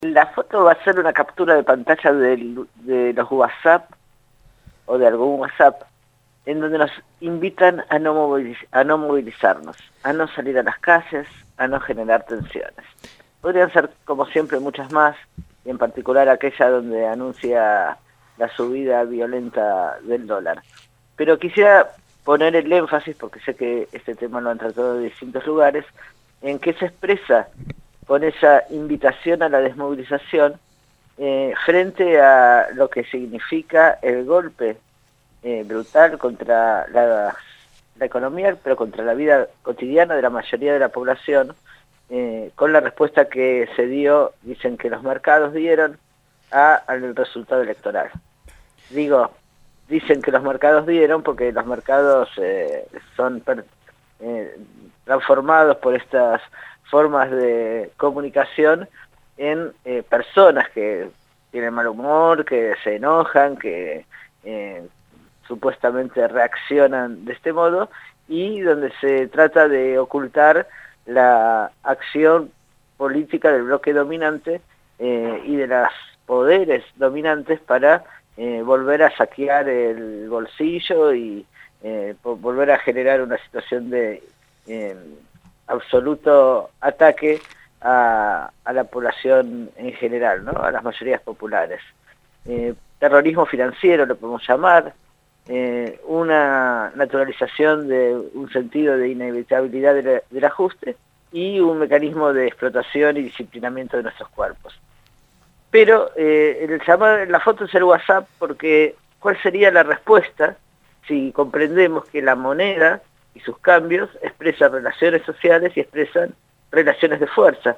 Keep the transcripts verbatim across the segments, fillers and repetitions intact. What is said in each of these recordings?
La foto va a ser una captura de pantalla del- de los WhatsApp o de algún WhatsApp en donde nos invitan a no, moviliz- a no movilizarnos, a no salir a las calles, a no generar tensiones. Podrían ser, como siempre, muchas más, y en particular aquella donde anuncia la subida violenta del dólar. Pero quisiera poner el énfasis, porque sé que este tema lo han tratado de distintos lugares, en que se expresa con esa invitación a la desmovilización eh, frente a lo que significa el golpe eh, brutal contra la, la economía, pero contra la vida cotidiana de la mayoría de la población, eh, con la respuesta que se dio, dicen que los mercados dieron a, al resultado electoral. Digo, dicen que los mercados dieron porque los mercados eh, son per, eh, transformados por estas formas de comunicación en eh, personas que tienen mal humor, que se enojan, que eh, supuestamente reaccionan de este modo, y donde se trata de ocultar la acción política del bloque dominante eh, y de los poderes dominantes para eh, volver a saquear el bolsillo y eh, volver a generar una situación de eh, absoluto ataque a, a la población en general, ¿no? A las mayorías populares. Eh, terrorismo financiero lo podemos llamar, eh, una naturalización de un sentido de inevitabilidad de la, del ajuste y un mecanismo de explotación y disciplinamiento de nuestros cuerpos. Pero eh, el llamar, la foto es el WhatsApp porque ¿cuál sería la respuesta si comprendemos que la moneda y sus cambios expresan relaciones sociales y expresan relaciones de fuerza?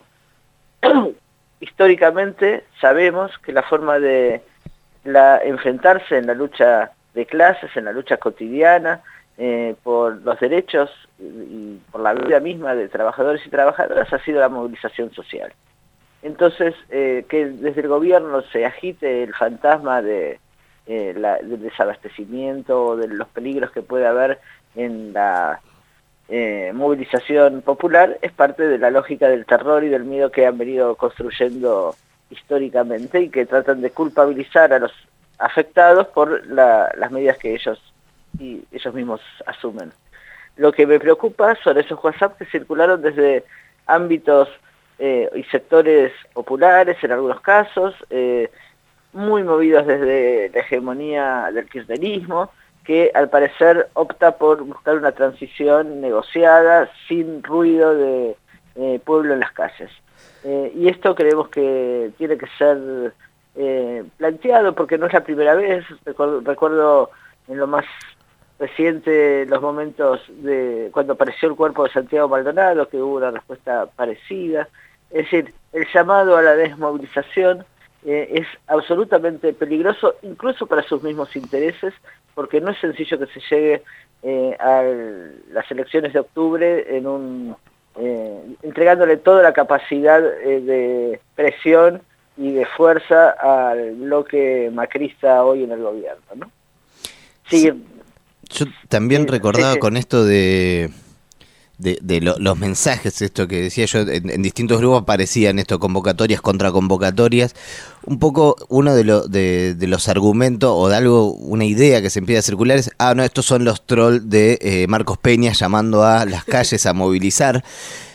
Históricamente sabemos que la forma de la, enfrentarse en la lucha de clases, en la lucha cotidiana, eh, por los derechos y por la vida misma de trabajadores y trabajadoras ha sido la movilización social. Entonces, eh, que desde el gobierno se agite el fantasma de, eh, la, del desabastecimiento o de los peligros que puede haber en la eh, movilización popular es parte de la lógica del terror y del miedo que han venido construyendo históricamente y que tratan de culpabilizar a los afectados por la, las medidas que ellos, y ellos mismos asumen. Lo que me preocupa son esos WhatsApp que circularon desde ámbitos eh, y sectores populares en algunos casos, eh, muy movidos desde la hegemonía del kirchnerismo, que al parecer opta por buscar una transición negociada, sin ruido de eh, pueblo en las calles. Eh, y esto creemos que tiene que ser eh, planteado porque no es la primera vez. Recuerdo, recuerdo en lo más reciente los momentos de cuando apareció el cuerpo de Santiago Maldonado, que hubo una respuesta parecida. Es decir, el llamado a la desmovilización eh, es absolutamente peligroso, incluso para sus mismos intereses, porque no es sencillo que se llegue eh, a las elecciones de octubre en un eh, entregándole toda la capacidad eh, de presión y de fuerza al bloque macrista hoy en el gobierno, ¿no? Sí, Sí, yo también sí, sí, recordaba sí. con esto de, de, de lo- los mensajes, esto que decía yo, en, en distintos grupos aparecían esto, convocatorias contra convocatorias. Un poco uno de, lo, de, de los argumentos o de algo, una idea que se empieza a circular es, ah, no, estos son los trolls de eh, Marcos Peña llamando a las calles a movilizar.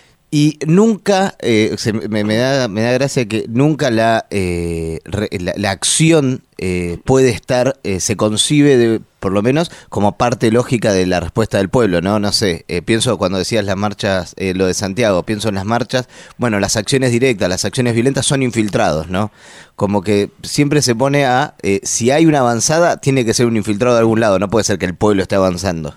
Y nunca, eh, se, me, me da, me da gracia que nunca la, eh, re, la, la acción eh, puede estar, eh, se concibe, de, por lo menos, como parte lógica de la respuesta del pueblo, ¿no? No sé, eh, pienso cuando decías las marchas, eh, lo de Santiago, pienso en las marchas, bueno, las acciones directas, las acciones violentas son infiltrados, ¿no? Como que siempre se pone a, eh, si hay una avanzada, tiene que ser un infiltrado de algún lado, no puede ser que el pueblo esté avanzando.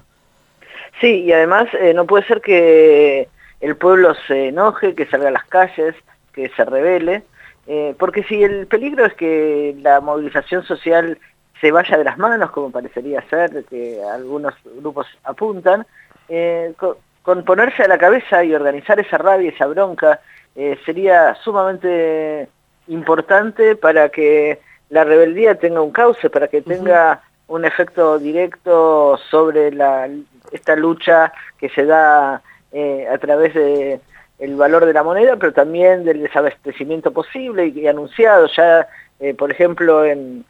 Sí, y además eh, no puede ser que el pueblo se enoje, que salga a las calles, que se rebele, eh, porque si el peligro es que la movilización social se vaya de las manos, como parecería ser, que algunos grupos apuntan, eh, con, con ponerse a la cabeza y organizar esa rabia, esa bronca, eh, sería sumamente importante para que la rebeldía tenga un cauce, para que tenga un efecto directo sobre la, esta lucha que se da eh, a través de el valor de la moneda, pero también del desabastecimiento posible y, y anunciado ya, eh, por ejemplo, en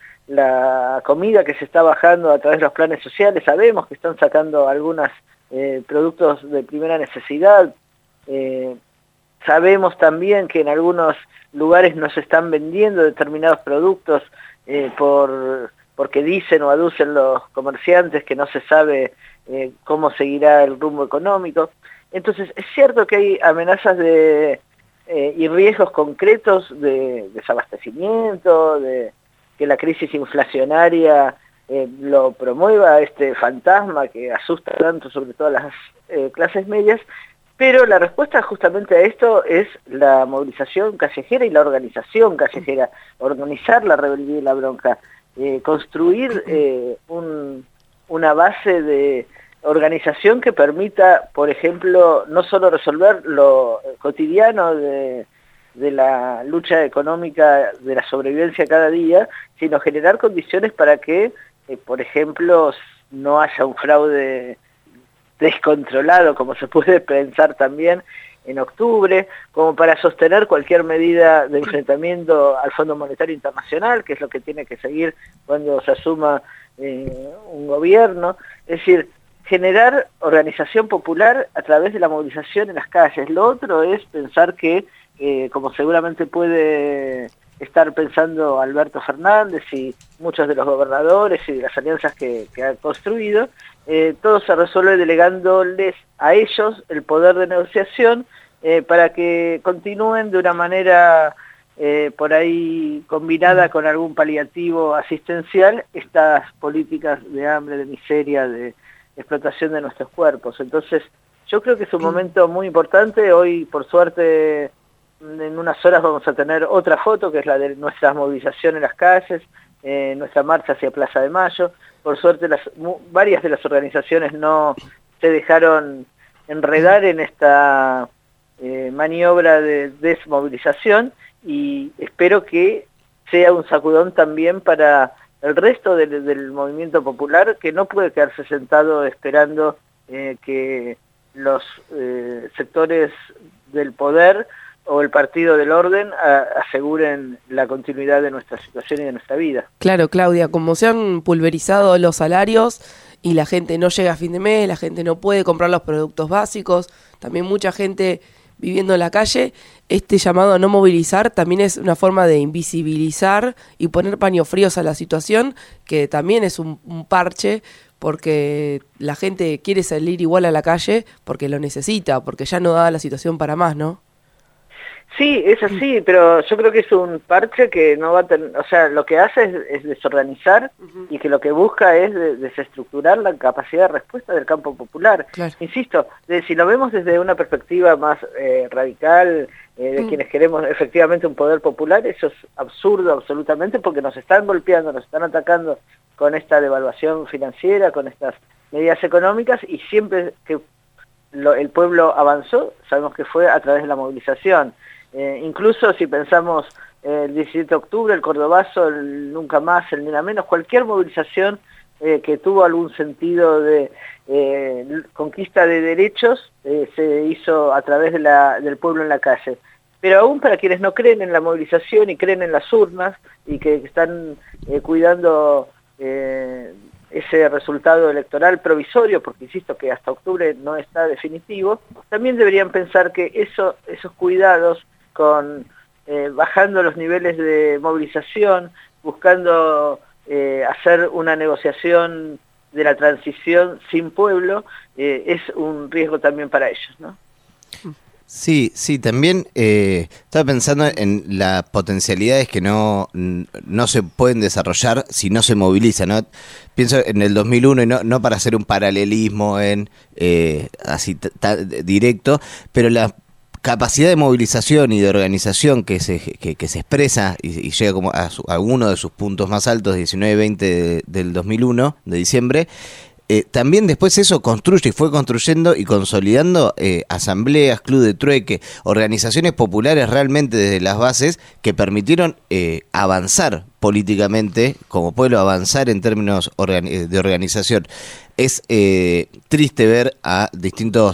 la comida que se está bajando a través de los planes sociales, sabemos que están sacando algunos eh, productos de primera necesidad, eh, sabemos también que en algunos lugares no se están vendiendo determinados productos eh, por, porque dicen o aducen los comerciantes que no se sabe eh, cómo seguirá el rumbo económico. Entonces es cierto que hay amenazas de, eh, y riesgos concretos de desabastecimiento, de que la crisis inflacionaria eh, lo promueva, este fantasma que asusta tanto sobre todo a las eh, clases medias, pero la respuesta justamente a esto es la movilización callejera y la organización callejera, organizar la rebeldía y la bronca, eh, construir eh, un, una base de organización que permita, por ejemplo, no solo resolver lo cotidiano de de la lucha económica, de la sobrevivencia cada día, sino generar condiciones para que, eh, por ejemplo, no haya un fraude descontrolado, como se puede pensar también en octubre, como para sostener cualquier medida de enfrentamiento al Fondo Monetario Internacional, que es lo que tiene que seguir cuando se asuma eh, un gobierno. Es decir, generar organización popular a través de la movilización en las calles. Lo otro es pensar que Eh, como seguramente puede estar pensando Alberto Fernández y muchos de los gobernadores y de las alianzas que, que ha construido, eh, todo se resuelve delegándoles a ellos el poder de negociación eh, para que continúen de una manera eh, por ahí combinada con algún paliativo asistencial estas políticas de hambre, de miseria, de explotación de nuestros cuerpos. Entonces yo creo que es un momento muy importante. Hoy, por suerte, en unas horas vamos a tener otra foto, que es la de nuestra movilización en las calles, eh, nuestra marcha hacia Plaza de Mayo. Por suerte, las, varias de las organizaciones no se dejaron enredar en esta eh, maniobra de desmovilización, y espero que sea un sacudón también para el resto del, del movimiento popular, que no puede quedarse sentado esperando eh, que los eh, sectores del poder o el partido del orden a, aseguren la continuidad de nuestra situación y de nuestra vida. Claro, Claudia, como se han pulverizado los salarios y la gente no llega a fin de mes, la gente no puede comprar los productos básicos, también mucha gente viviendo en la calle, este llamado a no movilizar también es una forma de invisibilizar y poner paños fríos a la situación, que también es un, un parche, porque la gente quiere salir igual a la calle porque lo necesita, porque ya no da la situación para más, ¿no? Sí, es así, pero yo creo que es un parche que no va a tener, o sea, lo que hace es, es desorganizar uh-huh. y que lo que busca es de, desestructurar la capacidad de respuesta del campo popular. Claro. Insisto, de, si lo vemos desde una perspectiva más eh, radical, eh, de uh-huh. quienes queremos efectivamente un poder popular, eso es absurdo absolutamente, porque nos están golpeando, nos están atacando con esta devaluación financiera, con estas medidas económicas, y siempre que lo, el pueblo avanzó, sabemos que fue a través de la movilización. Eh, incluso si pensamos eh, el diecisiete de octubre, el Cordobazo, el Nunca Más, el Ni Una Menos, cualquier movilización eh, que tuvo algún sentido de eh, conquista de derechos eh, se hizo a través de la, del pueblo en la calle. Pero aún para quienes no creen en la movilización y creen en las urnas y que están eh, cuidando eh, ese resultado electoral provisorio, porque insisto que hasta octubre no está definitivo, también deberían pensar que eso, esos cuidados con eh, bajando los niveles de movilización, buscando eh, hacer una negociación de la transición sin pueblo, eh, es un riesgo también para ellos, ¿no? Sí, sí, también eh, estaba pensando en las potencialidades que no, no se pueden desarrollar si no se moviliza, ¿no? Pienso en el dos mil uno, y no, no para hacer un paralelismo en eh, así t- t- directo, pero la capacidad de movilización y de organización que se que, que se expresa y, y llega como a, su, a uno de sus puntos más altos, diecinueve veinte de, del dos mil uno, de diciembre, Eh, también después eso construye y fue construyendo y consolidando eh, asambleas, club de trueque, organizaciones populares realmente desde las bases que permitieron eh, avanzar políticamente, como pueblo, avanzar en términos organi- de organización. Es eh, triste ver a distintos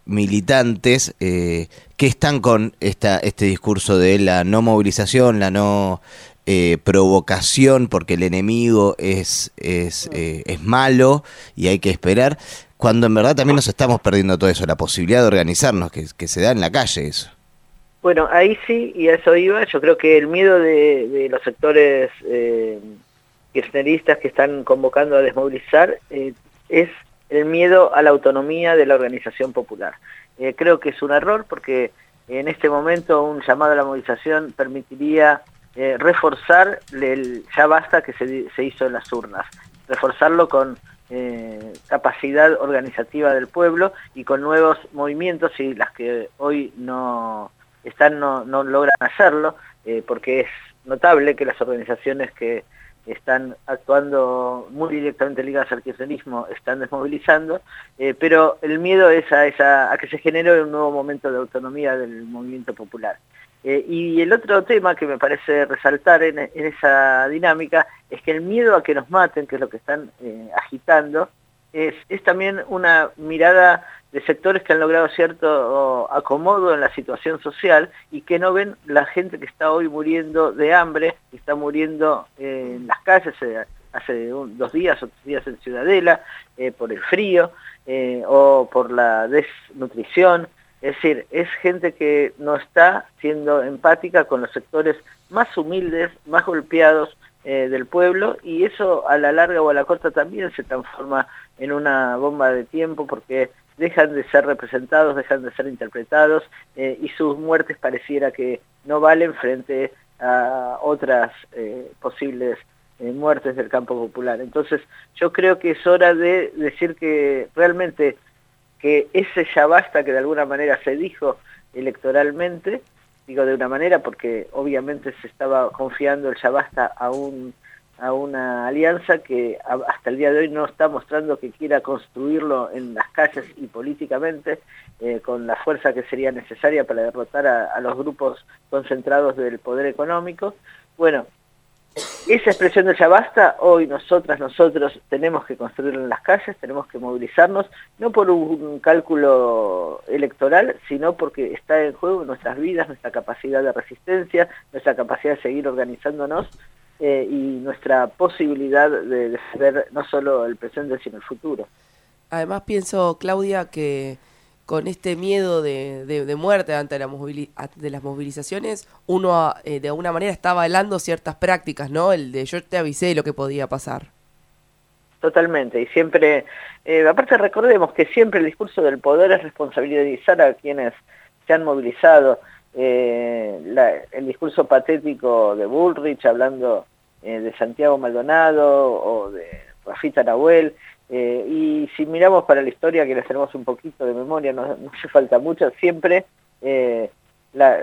militantes eh, que están con esta este discurso de la no movilización, la no eh, provocación, porque el enemigo es, es, eh, es malo y hay que esperar, cuando en verdad también nos estamos perdiendo todo eso, la posibilidad de organizarnos, que, que se da en la calle eso. Bueno, ahí sí, y a eso iba, yo creo que el miedo de, de los sectores eh, kirchneristas que están convocando a desmovilizar eh, es el miedo a la autonomía de la organización popular. Eh, creo que es un error porque en este momento un llamado a la movilización permitiría eh, reforzar el ya basta que se, se hizo en las urnas, reforzarlo con eh, capacidad organizativa del pueblo y con nuevos movimientos, y las que hoy no están no, no logran hacerlo, eh, porque es notable que las organizaciones que están actuando muy directamente ligadas al kirchnerismo están desmovilizando, eh, pero el miedo es a, esa, a que se genere un nuevo momento de autonomía del movimiento popular. Eh, y el otro tema que me parece resaltar en, en esa dinámica es que el miedo a que nos maten, que es lo que están eh, agitando, es, es también una mirada de sectores que han logrado cierto acomodo en la situación social y que no ven la gente que está hoy muriendo de hambre, que está muriendo eh, en las calles eh, hace un, dos días o tres días en Ciudadela, eh, por el frío eh, o por la desnutrición. Es decir, es gente que no está siendo empática con los sectores más humildes, más golpeados eh, del pueblo, y eso a la larga o a la corta también se transforma en una bomba de tiempo, porque dejan de ser representados, dejan de ser interpretados, eh, y sus muertes pareciera que no valen frente a otras eh, posibles eh, muertes del campo popular. Entonces yo creo que es hora de decir que realmente que ese ya basta que de alguna manera se dijo electoralmente, digo de una manera porque obviamente se estaba confiando el ya basta a un a una alianza que hasta el día de hoy no está mostrando que quiera construirlo en las calles y políticamente, eh, con la fuerza que sería necesaria para derrotar a, a los grupos concentrados del poder económico. Bueno, esa expresión de ya basta, hoy nosotras, nosotros tenemos que construirlo en las calles, tenemos que movilizarnos, no por un cálculo electoral, sino porque está en juego nuestras vidas, nuestra capacidad de resistencia, nuestra capacidad de seguir organizándonos, Eh, y nuestra posibilidad de defender no solo el presente sino el futuro. Además pienso, Claudia, que con este miedo de, de, de muerte ante la movili de las movilizaciones, uno eh, de alguna manera está avalando ciertas prácticas, ¿no? El de yo te avisé de lo que podía pasar. Totalmente, y siempre, eh, aparte recordemos que siempre el discurso del poder es responsabilizar a quienes se han movilizado. Eh, la, el discurso patético de Bullrich hablando eh, de Santiago Maldonado o de Rafita Nahuel, eh, y si miramos para la historia, que les tenemos un poquito de memoria, no, no hace falta mucho, siempre eh, la,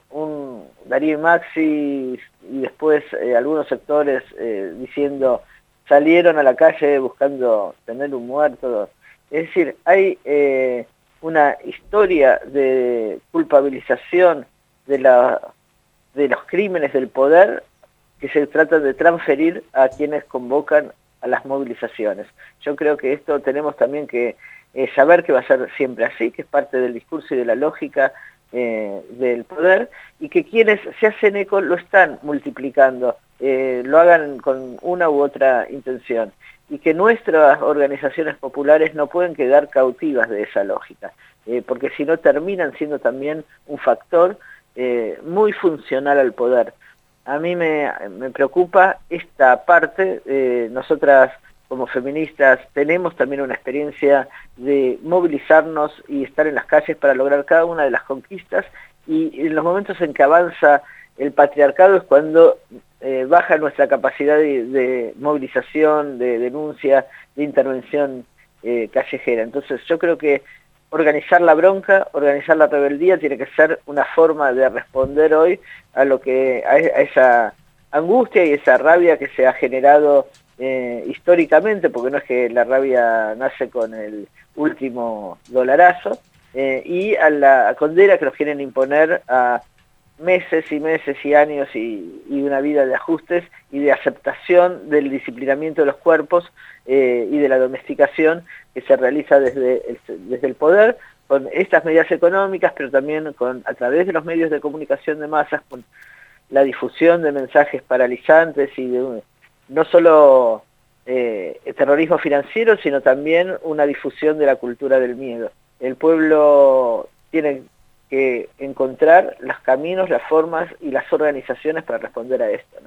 un Darío Maxi y después eh, algunos sectores eh, diciendo salieron a la calle buscando tener un muerto. Es decir, hay eh, una historia de culpabilización de, la, de los crímenes del poder que se trata de transferir a quienes convocan a las movilizaciones. Yo creo que esto tenemos también que eh, saber que va a ser siempre así, que es parte del discurso y de la lógica eh, del poder, y que quienes se hacen eco lo están multiplicando, eh, lo hagan con una u otra intención, y que nuestras organizaciones populares no pueden quedar cautivas de esa lógica, eh, porque si no terminan siendo también un factor eh, muy funcional al poder. A mí me, me preocupa esta parte. Eh, nosotras como feministas tenemos también una experiencia de movilizarnos y estar en las calles para lograr cada una de las conquistas, y en los momentos en que avanza el patriarcado es cuando eh, baja nuestra capacidad de, de movilización, de denuncia, de intervención eh, callejera. Entonces yo creo que organizar la bronca, organizar la rebeldía tiene que ser una forma de responder hoy a lo que a, a esa angustia y esa rabia que se ha generado eh, históricamente, porque no es que la rabia nace con el último dolarazo, eh, y a la condena que nos quieren imponer a meses y meses y años y, y una vida de ajustes y de aceptación del disciplinamiento de los cuerpos eh, y de la domesticación que se realiza desde el, desde el poder, con estas medidas económicas, pero también con a través de los medios de comunicación de masas, con la difusión de mensajes paralizantes y de no solo eh, terrorismo financiero, sino también una difusión de la cultura del miedo. El pueblo tiene que encontrar los caminos, las formas y las organizaciones para responder a esto.